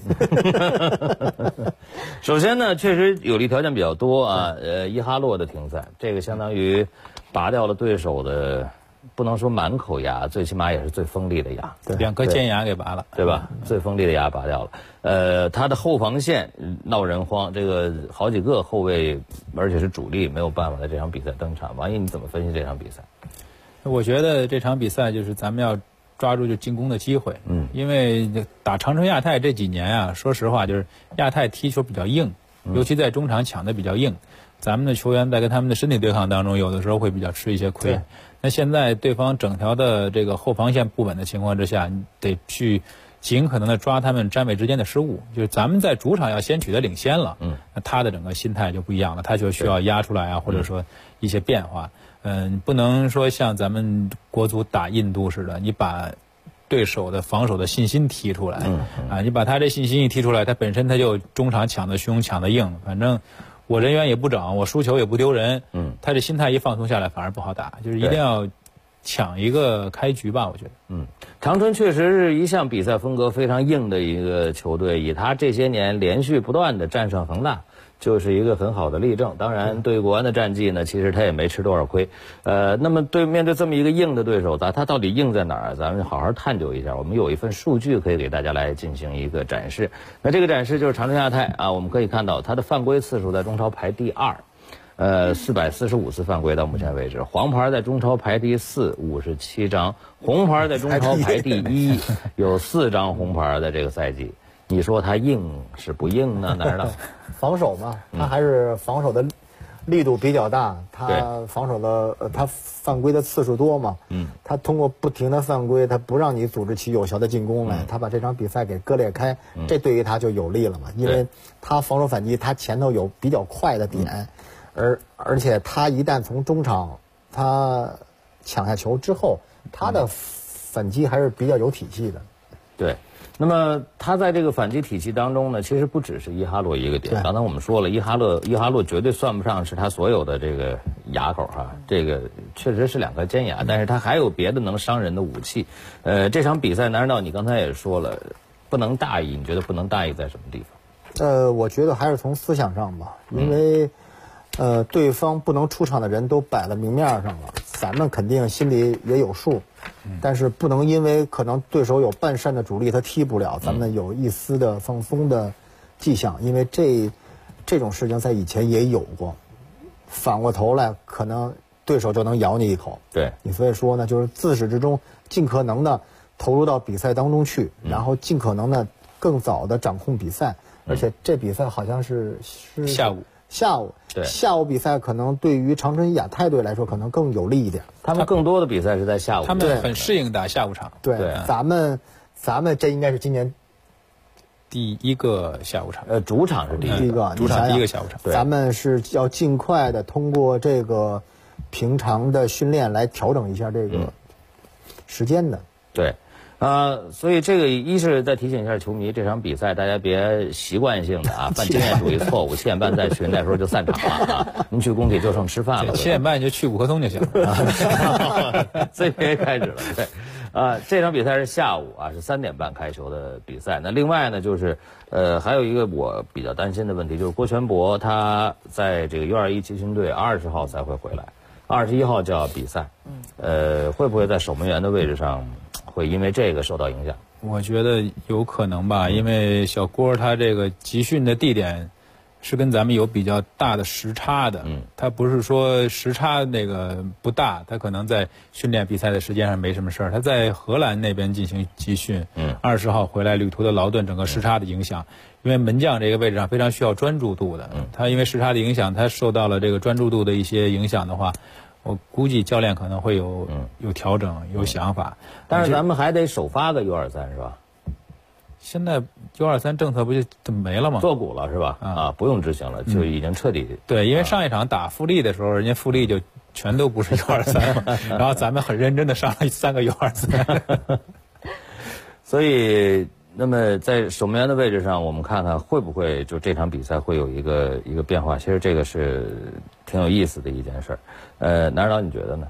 首先呢，确实有利条件比较多啊。伊哈洛的停赛，这个相当于拔掉了对手的，不能说满口牙，最起码也是最锋利的牙。 对，2颗尖牙给拔了， 对吧？最锋利的牙拔掉了。他的后防线闹人荒，这个好几个后卫，而且是主力，没有办法在这场比赛登场。王毅，你怎么分析这场比赛？ 我觉得这场比赛就是咱们要抓住就进攻的机会，因为打长春亚泰这几年啊，说实话就是亚太踢球比较硬，尤其在中场抢的比较硬，咱们的球员在跟他们的身体对抗当中，有的时候会比较吃一些亏。那现在对方整条的这个后防线不稳的情况之下，你得去尽可能的抓他们站位之间的失误，就是咱们在主场要先取得领先了，那他的整个心态就不一样了，他就需要压出来啊，或者说一些变化。不能说像咱们国足打印度似的，你把对手的防守的信心踢出来，你把他这信心一踢出来，他本身他就中场抢得凶，抢得硬，反正我人员也不整，我输球也不丢人，他这心态一放松下来，反而不好打，就是一定要抢一个开局吧，我觉得。 长春确实是一向比赛风格非常硬的一个球队，以他这些年连续不断的战胜恒大，就是一个很好的例证。当然，对国安的战绩呢，其实他也没吃多少亏。那么面对这么一个硬的对手，他到底硬在哪儿？咱们好好探究一下。我们有一份数据可以给大家来进行一个展示。那这个展示就是长春亚泰啊，我们可以看到他的犯规次数在中超排第2。445次犯规到目前为止，黄牌在中超排第4， 57张，红牌在中超排第1，有4张红牌在这个赛季。你说他硬是不硬呢？哪儿呢？ 防守嘛，他还是防守的力度比较大，他防守的他犯规的次数多嘛，他通过不停的犯规，他不让你组织起有效的进攻来，他把这场比赛给割裂开，这对于他就有利了嘛，因为他防守反击，他前头有比较快的点。而且他一旦从中场他抢下球之后，他的反击还是比较有体系的。 对，那么他在这个反击体系当中呢，其实不只是伊哈洛一个点。刚才我们说了，伊哈洛绝对算不上是他所有的这个牙口哈，这个确实是2颗尖牙，但是他还有别的能伤人的武器。这场比赛难道你刚才也说了，不能大意？你觉得不能大意在什么地方？我觉得还是从思想上吧，因为。对方不能出场的人都摆在明面上了，咱们肯定心里也有数，但是不能因为可能对手有半扇的主力他踢不了，咱们有一丝的放松的迹象，因为这种事情在以前也有过。反过头来，可能对手就能咬你一口。 对， 你所以说呢，就是自始至终尽可能的投入到比赛当中去，然后尽可能的更早的掌控比赛。而且这比赛好像是下午， 对， 下午比赛可能对于长春亚泰队来说可能更有利一点。 他们更多的比赛是在下午， 他们很适应打下午场。 对，咱们这应该是今年第一个下午场。 主场是第一个， 主场第一个下午场。 咱们是要尽快的通过这个平常的训练来调整一下这个时间的。 对。所以这个一是再提醒一下球迷，这场比赛大家别习惯性的犯经验主义错误，7点半在群那时候就散场了啊！您去工体就剩吃饭了。 7点半就去五棵松就行了。 CBA 开始了，对。这场比赛是下午是3点半开球的比赛。那另外呢，就是还有一个我比较担心的问题，就是郭全博他在这个U21集训队20号才会回来，21号就要比赛。会不会在守门员的位置上会因为这个受到影响？ 我觉得有可能吧，因为小郭他这个集训的地点是跟咱们有比较大的时差的。他不是说时差那个不大，他可能在训练比赛的时间上没什么事儿。他在荷兰那边进行集训，20号回来，旅途的劳顿，整个时差的影响。因为门将这个位置上非常需要专注度的，他因为时差的影响，他受到了这个专注度的一些影响的话，我估计教练可能会有调整，有想法。 但是咱们还得首发个U23是吧？ 现在U23政策不就没了吗？ 做股了是吧？不用执行了，就已经彻底。 对，因为上一场打富力的时候，人家富力就全都不是U23了，然后咱们很认真的上了3个U23。 所以，那么在守门员的位置上，我们看看会不会就这场比赛会有一个变化？其实这个是挺有意思的一件事儿。南指导你觉得呢？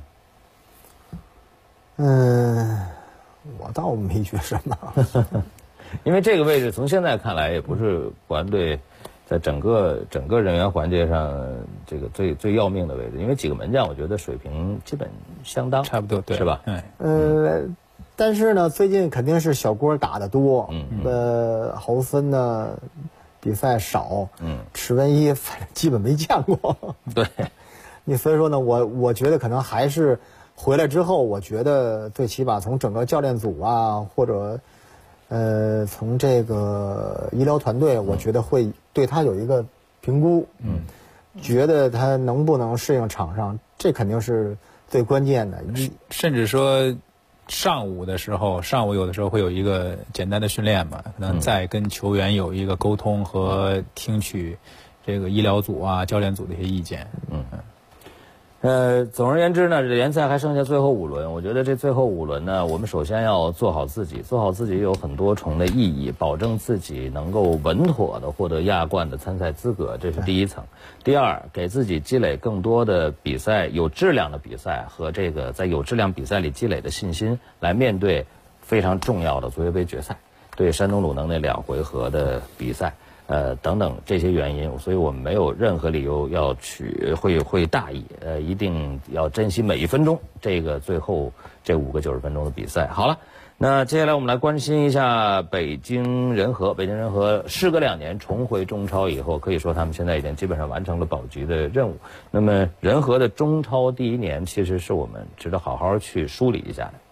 我倒没觉什么。 因为这个位置从现在看来也不是国安队在整个人员环节上这个最要命的位置，因为几个门将我觉得水平基本相当， 差不多，对， 是吧？ 但是呢，最近肯定是小郭打得多，豪森呢比赛少，池文一反正基本没见过。 对， 所以说呢，我觉得可能还是回来之后，我觉得最起码从整个教练组或者从这个医疗团队，我觉得会对他有一个评估，觉得他能不能适应场上，这肯定是最关键的。 甚至说上午有的时候会有一个简单的训练嘛，可能再跟球员有一个沟通和听取这个医疗组教练组的一些意见。 总而言之呢，这联赛还剩下最后5轮，我觉得这最后5轮呢，我们首先要做好自己有很多重的意义，保证自己能够稳妥的获得亚冠的参赛资格，这是第一层。第二，给自己积累更多的比赛，有质量的比赛和这个在有质量比赛里积累的信心，来面对非常重要的足协杯决赛，对山东鲁能那2回合的比赛。等等这些原因，所以我们没有任何理由要会大意，一定要珍惜每一分钟。这个最后这5个90分钟的比赛，好了，那接下来我们来关心一下北京人和。北京人和时隔2年重回中超以后，可以说他们现在已经基本上完成了保级的任务。那么人和的中超第1年，其实是我们值得好好去梳理一下的。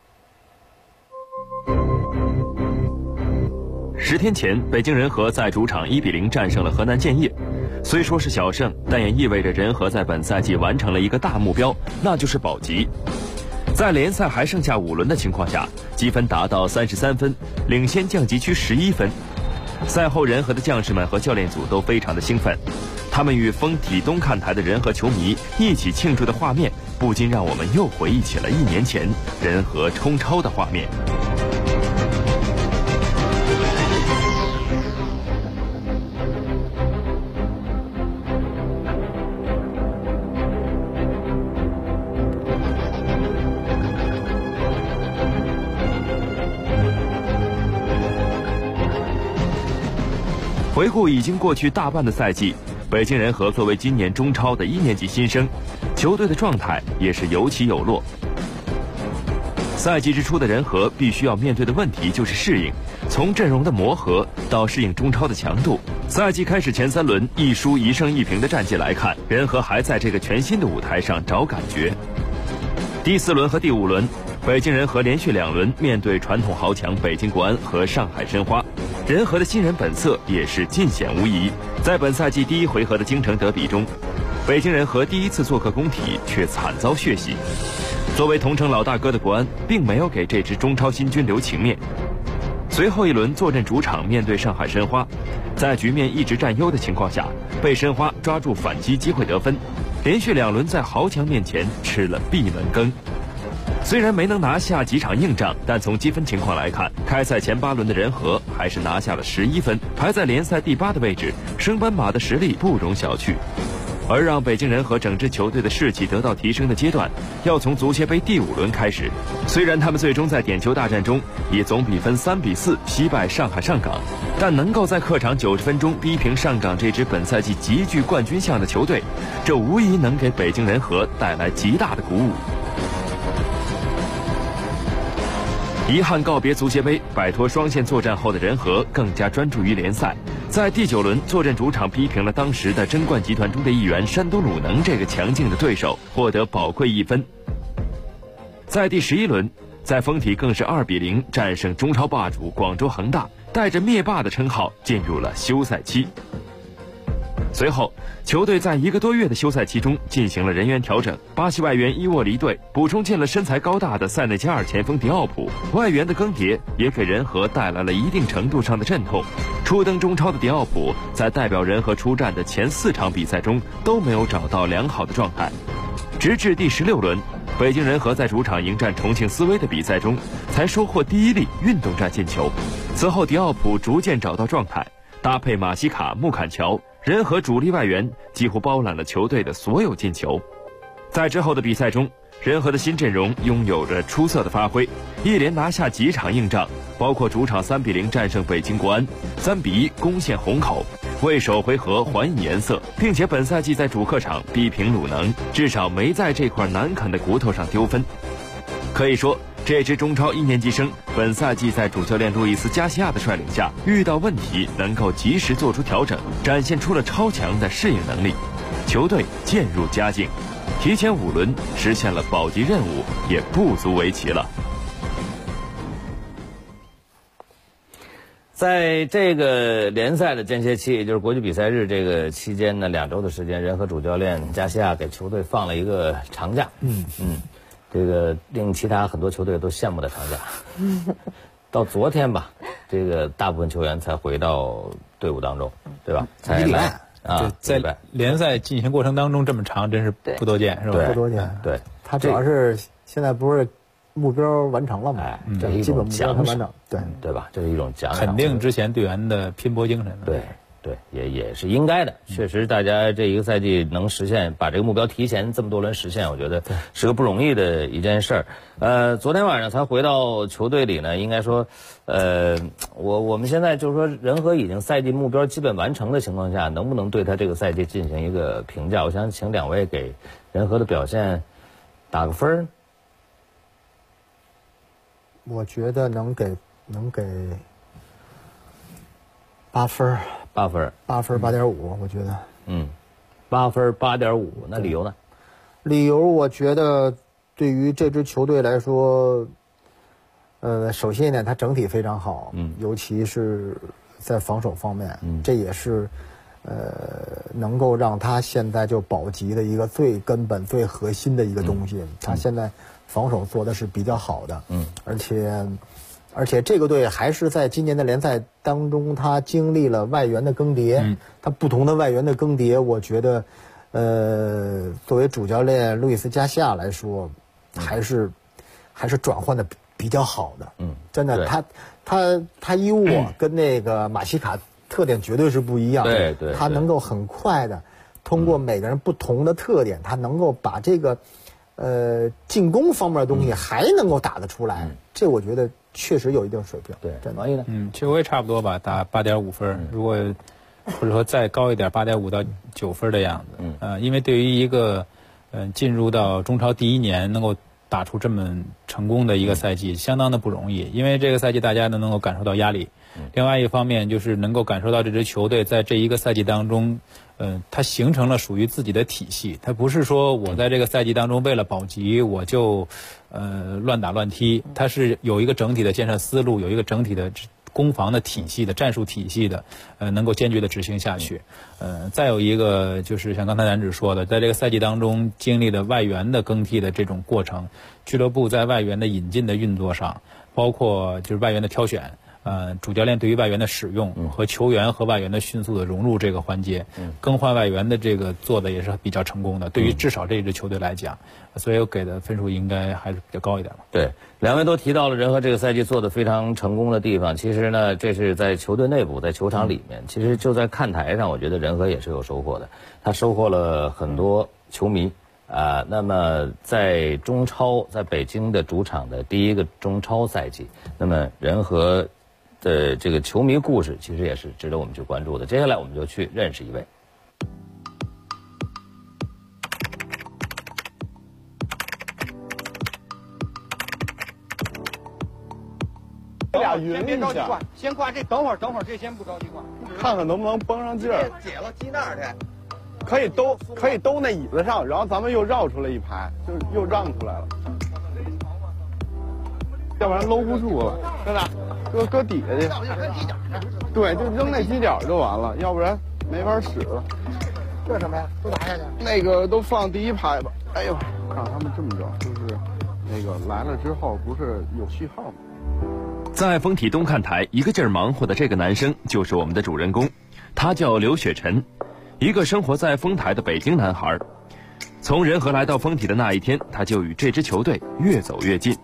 10天前，北京人和在主场1比0战胜了河南建业。虽说是小胜，但也意味着人和在本赛季完成了一个大目标，那就是保级。在联赛还剩下5轮的情况下，积分达到33分，领先降级区11分。赛后，人和的将士们和教练组都非常的兴奋，他们与丰体东看台的人和球迷一起庆祝的画面，不禁让我们又回忆起了1年前人和冲超的画面。回顾已经过去大半的赛季，北京人和作为今年中超的1年级新生，球队的状态也是有起有落。赛季之初的人和必须要面对的问题就是适应，从阵容的磨合到适应中超的强度。赛季开始前3轮1输1胜1平的战绩来看，人和还在这个全新的舞台上找感觉。 第4轮和第5轮，北京人和连续2轮面对传统豪强北京国安和上海申花，人和的新人本色也是尽显无疑。在本赛季第1回合的京城德比中，北京人和第1次做客工体却惨遭血洗。作为同城老大哥的国安，并没有给这支中超新军留情面。随后一轮坐镇主场面对上海申花，在局面一直占优的情况下，被申花抓住反击机会得分，连续2轮在豪强面前吃了闭门羹。虽然没能拿下几场硬仗，但从积分情况来看，开赛前8轮的人和还是拿下了11分，排在联赛第8的位置，升班马的实力不容小觑。而让北京人和整支球队的士气得到提升的阶段，要从足协杯第5轮开始。虽然他们最终在点球大战中以总比分3比4惜败上海上港，但能够在客场90分钟逼平上港这支本赛季极具冠军相的球队，这无疑能给北京人和带来极大的鼓舞。遗憾告别足协杯，摆脱双线作战后的人和更加专注于联赛。在第9轮坐镇主场逼平了当时的争冠集团中的一员山东鲁能这个强劲的对手，获得宝贵1分。在第11轮，在封体更是2比0战胜中超霸主广州恒大，带着灭霸的称号进入了休赛期。随后，球队在1个多月的休赛期中进行了人员调整，巴西外援伊沃离队，补充进了身材高大的塞内加尔前锋迪奥普。外援的更迭也给人和带来了一定程度上的阵痛。初登中超的迪奥普在代表人和出战的前4场比赛中都没有找到良好的状态，直至第16轮，北京人和在主场迎战重庆斯威的比赛中才收获第1粒运动战进球。此后迪奥普逐渐找到状态，搭配马西卡、穆坎乔，人和主力外援几乎包揽了球队的所有进球。在之后的比赛中，人和的新阵容拥有着出色的发挥，一连拿下几场硬仗，包括主场3比0战胜北京国安，3比1攻陷虹口，为首回合还以颜色，并且本赛季在主客场逼平鲁能，至少没在这块难啃的骨头上丢分。可以说，这支中超1年级生本赛季在主教练路易斯·加西亚的率领下，遇到问题能够及时做出调整，展现出了超强的适应能力，球队渐入佳境，提前5轮实现了保级任务也不足为奇了。 在这个联赛的间歇期，也就是国际比赛日这个期间呢，2周的时间，人和主教练加西亚给球队放了一个长假。这个令其他很多球队都羡慕的长假。到昨天吧，这个大部分球员才回到队伍当中，对吧？才来啊， 在联赛进行过程当中这么长，真是不多见，是吧？ 不多见。 对， 他主要是现在不是目标完成了吗？ 这是一种奖赏，对吧？这是一种奖赏， 肯定之前队员的拼搏精神。 对，也是应该的。确实，大家这一个赛季能实现，把这个目标提前这么多轮实现，我觉得是个不容易的一件事儿。昨天晚上才回到球队里呢，应该说，我们现在就是说，人和已经赛季目标基本完成的情况下，能不能对他这个赛季进行一个评价？我想请2位给人和的表现打个分儿。 我觉得能给8分。 8分 8.5，我觉得。 8分8.5，那理由呢？ 理由我觉得对于这支球队来说，首先一点，它整体非常好，尤其是在防守方面，这也是能够让他现在就保级的一个最根本、最核心的一个东西。他现在防守做的是比较好的，而且这个队还是在今年的联赛当中，他经历了外援的更迭，他不同的外援的更迭，我觉得，作为主教练路易斯·加西亚来说，还是转换的比较好的。真的，他伊沃跟那个马西卡特点绝对是不一样的。对，他能够很快的通过每个人不同的特点，他能够把这个进攻方面的东西还能够打得出来，这我觉得确实有一定水平。 对，王毅呢？ 其实我也差不多吧，打8.5分。如果或者说再高一点，8.5到9分的样子。因为对于一个进入到中超第1年能够打出这么成功的一个赛季，相当的不容易。因为这个赛季大家都能够感受到压力，另外一方面就是能够感受到这支球队在这一个赛季当中，它形成了属于自己的体系。它不是说我在这个赛季当中为了保级我就乱打乱踢，它是有一个整体的建设思路，有一个整体的攻防的体系的战术体系的，能够坚决的执行下去。再有一个就是像刚才男子说的，在这个赛季当中经历了外援的更替的这种过程，俱乐部在外援的引进的运作上，包括就是外援的挑选，主教练对于外援的使用和球员和外援的迅速的融入这个环节，更换外援的这个做的也是比较成功的。对于至少这支球队来讲，所以我给的分数应该还是比较高一点吧。 对，两位都提到了人和这个赛季做的非常成功的地方。其实呢，这是在球队内部，在球场里面，其实就在看台上，我觉得人和也是有收获的。他收获了很多球迷。那么在中超，在北京的主场的第一个中超赛季，那么人和的这个球迷故事其实也是值得我们去关注的。接下来我们就去认识一位。 俩匀一下， 先挂这，等会儿，这先不着急挂， 看看能不能绷上劲儿。 解了系那儿去， 可以兜那椅子上，然后咱们又绕出来一排，就又让出来了，要不然搂不住了。真的，搁底下去。对，就扔那犄角就完了，要不然没法使了。 这什么呀？都拿下去？ 那个都放第一排吧。哎呦，让他们这么着，就是那个来了之后不是有序号吗？ 在丰体东看台一个劲儿忙活的这个男生就是我们的主人公，他叫刘雪晨，一个生活在丰台的北京男孩。从人和来到丰体的那一天，他就与这支球队越走越近。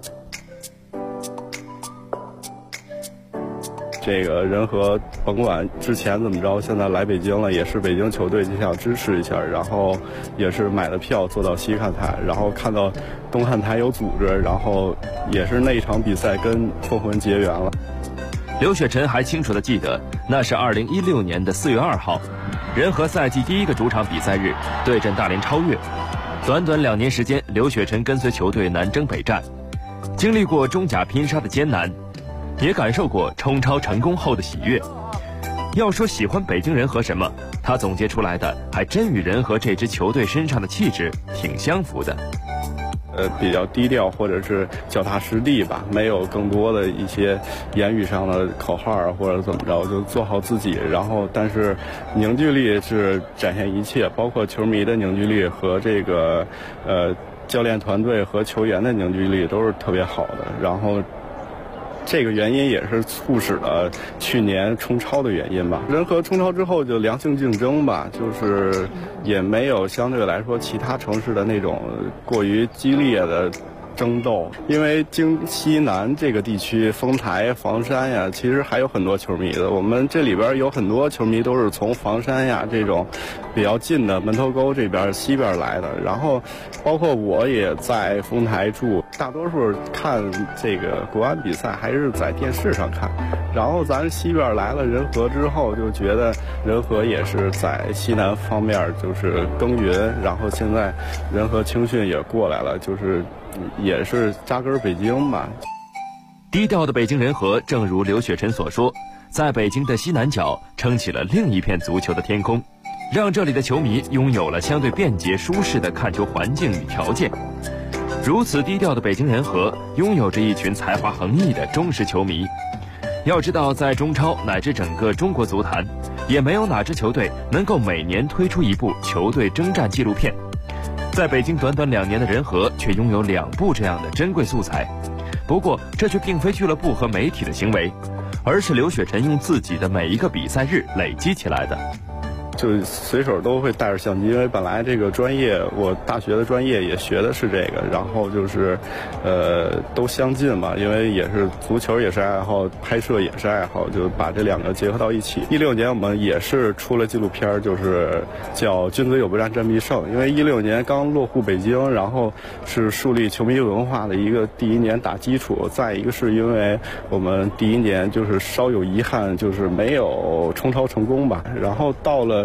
这个人和甭管之前怎么着，现在来北京了，也是北京球队就想支持一下，然后也是买了票坐到西看台，然后看到东看台有组织，然后也是那一场比赛跟凤魂结缘了。 刘雪晨还清楚地记得，那是2016年的4月2号，人和赛季第一个主场比赛日，对阵大连超越。短短2年时间，刘雪晨跟随球队南征北战，经历过中甲拼杀的艰难，也感受过冲超成功后的喜悦。要说喜欢北京人和什么，他总结出来的还真与人和这支球队身上的气质挺相符的。 比较低调，或者是脚踏实地吧，没有更多的一些言语上的口号或者怎么着，就做好自己。然后，但是凝聚力是展现一切，包括球迷的凝聚力和这个教练团队和球员的凝聚力都是特别好的。然后，这个原因也是促使了去年冲超的原因吧。人和冲超之后就良性竞争吧，就是也没有相对来说其他城市的那种过于激烈的争斗。因为京西南这个地区，丰台、房山呀，其实还有很多球迷的。我们这里边有很多球迷都是从房山呀这种比较近的门头沟这边西边来的。然后，包括我也在丰台住，大多数看这个国安比赛还是在电视上看。然后咱西边来了人和之后，就觉得人和也是在西南方面就是耕耘。然后现在人和青训也过来了，就是也是扎根北京吧。 低调的北京人和，正如刘雪晨所说，在北京的西南角撑起了另一片足球的天空，让这里的球迷拥有了相对便捷舒适的看球环境与条件。如此低调的北京人和，拥有着一群才华横溢的忠实球迷。要知道，在中超乃至整个中国足坛，也没有哪支球队能够每年推出一部球队征战纪录片。在北京短短2年的人和，却拥有2部这样的珍贵素材。不过，这却并非俱乐部和媒体的行为，而是刘雪晨用自己的每一个比赛日累积起来的。 就随手都会带着相机，因为本来这个专业，我大学的专业也学的是这个，然后就是，都相近嘛，因为也是足球也是爱好，拍摄也是爱好，就把这2个结合到一起。16年我们也是出了纪录片，就是叫《君子有不战，战必胜》，因为16年刚落户北京，然后是树立球迷文化的一个第1年打基础。再一个是因为我们第1年就是稍有遗憾，就是没有冲超成功吧，然后到了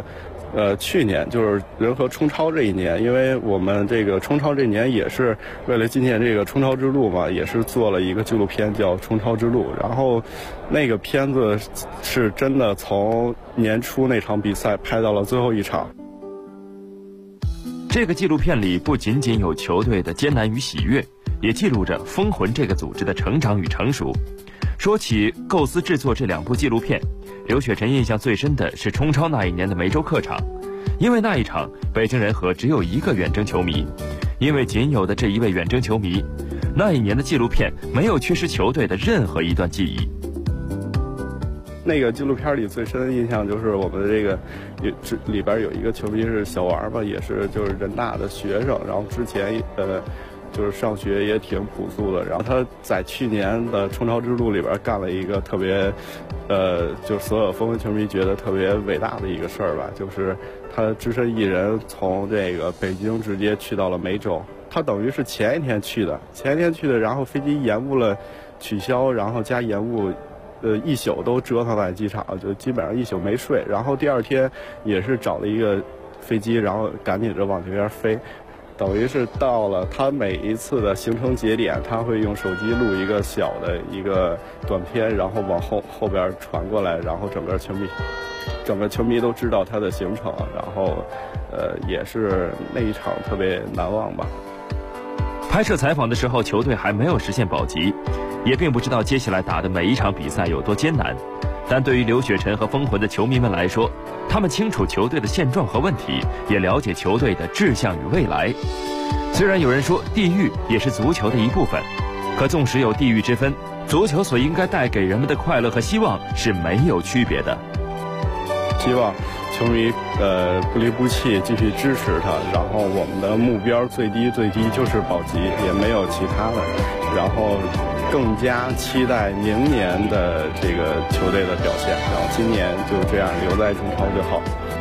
去年就是人和冲超这一年，因为我们这个冲超这年也是为了纪念这个冲超之路嘛，也是做了一个纪录片叫《冲超之路》，然后那个片子是真的从年初那场比赛拍到了最后一场。 这个纪录片里不仅仅有球队的艰难与喜悦，也记录着风魂这个组织的成长与成熟。说起构思制作这2部纪录片，刘雪晨印象最深的是冲超那一年的梅州客场，因为那一场北京人和只有1个远征球迷，因为仅有的这一位远征球迷，那一年的纪录片没有缺失球队的任何一段记忆。 那个纪录片里最深的印象就是我们的这个里边有一个球迷是小王吧，也是就是人大的学生，然后之前就是上学也挺朴素的，然后他在去年的冲超之路里边干了一个特别就所有风魂球迷觉得特别伟大的一个事儿吧，就是他只身一人从这个北京直接去到了梅州，他等于是前一天去的，然后飞机延误了取消，然后加延误一宿都折腾在机场，就基本上一宿没睡，然后第2天也是找了一个飞机，然后赶紧着往这边飞，等于是到了他每一次的行程节点，他会用手机录一个小的一个短片，然后往后边传过来，然后整个球迷都知道他的行程，然后也是那一场特别难忘吧。 拍摄采访的时候，球队还没有实现保级，也并不知道接下来打的每一场比赛有多艰难，但对于刘雪晨和风魂的球迷们来说，他们清楚球队的现状和问题，也了解球队的志向与未来。虽然有人说地域也是足球的一部分，可纵使有地域之分，足球所应该带给人们的快乐和希望是没有区别的。 希望球迷不离不弃，继续支持他。然后我们的目标最低就是保级，也没有其他的。然后更加期待明年的这个球队的表现。然后今年就这样留在中超就好。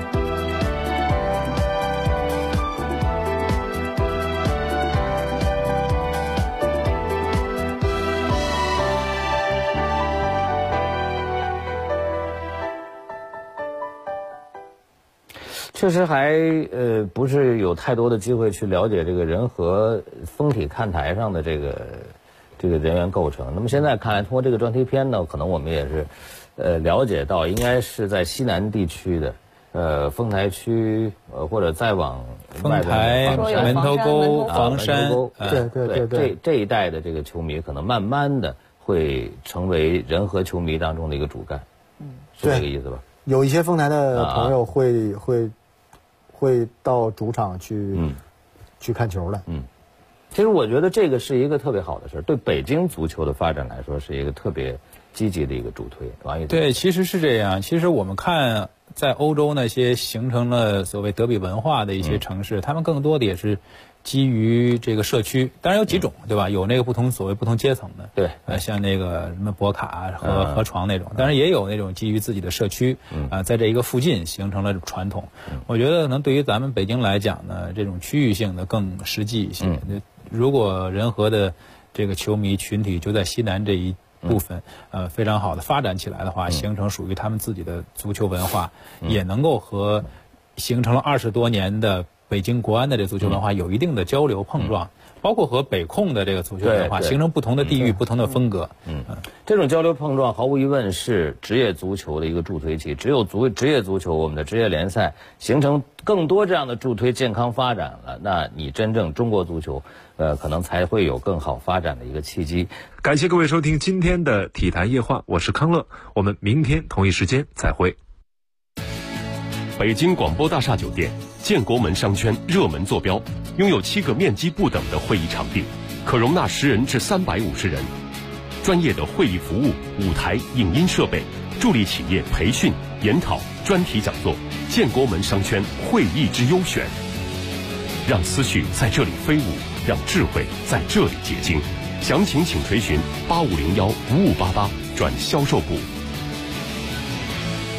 确实还不是有太多的机会去了解这个人和风体看台上的这个人员构成。那么现在看来，通过这个专题片呢，可能我们也是了解到，应该是在西南地区的丰台区或者再往丰台、门头沟、房山， 对这一带的这个球迷，可能慢慢的会成为人和球迷当中的一个主干，是这个意思吧？ 有一些丰台的朋友会到主场去看球的。 其实我觉得这个是一个特别好的事，对北京足球的发展来说是一个特别积极的一个助推。王毅对，其实是这样。其实我们看在欧洲那些形成了所谓德比文化的一些城市，他们更多的也是基于这个社区，当然有几种，对吧？有那个所谓不同阶层的， 对， 像那个什么博卡和河床那种，当然也有那种基于自己的社区，在这一个附近形成了传统。我觉得可能对于咱们北京来讲呢，这种区域性的更实际一些。如果人和的这个球迷群体就在西南这一部分非常好的发展起来的话，形成属于他们自己的足球文化，也能够和形成了20多年的北京国安的这足球文化有一定的交流碰撞，包括和北控的这个足球文化形成不同的地域、不同的风格。 这种交流碰撞毫无疑问是职业足球的一个助推器。只有职业足球，我们的职业联赛形成更多这样的助推健康发展了，那你真正中国足球可能才会有更好发展的一个契机。 感谢各位收听今天的体坛夜话，我是康乐，我们明天同一时间再会。 北京广播大厦酒店建国门商圈热门坐标，拥有7个面积不等的会议场地，可容纳10人至350人。专业的会议服务、舞台、影音设备，助力企业培训、研讨、专题讲座。建国门商圈会议之优选，让思绪在这里飞舞，让智慧在这里结晶。详情请垂询8501-5588转销售部。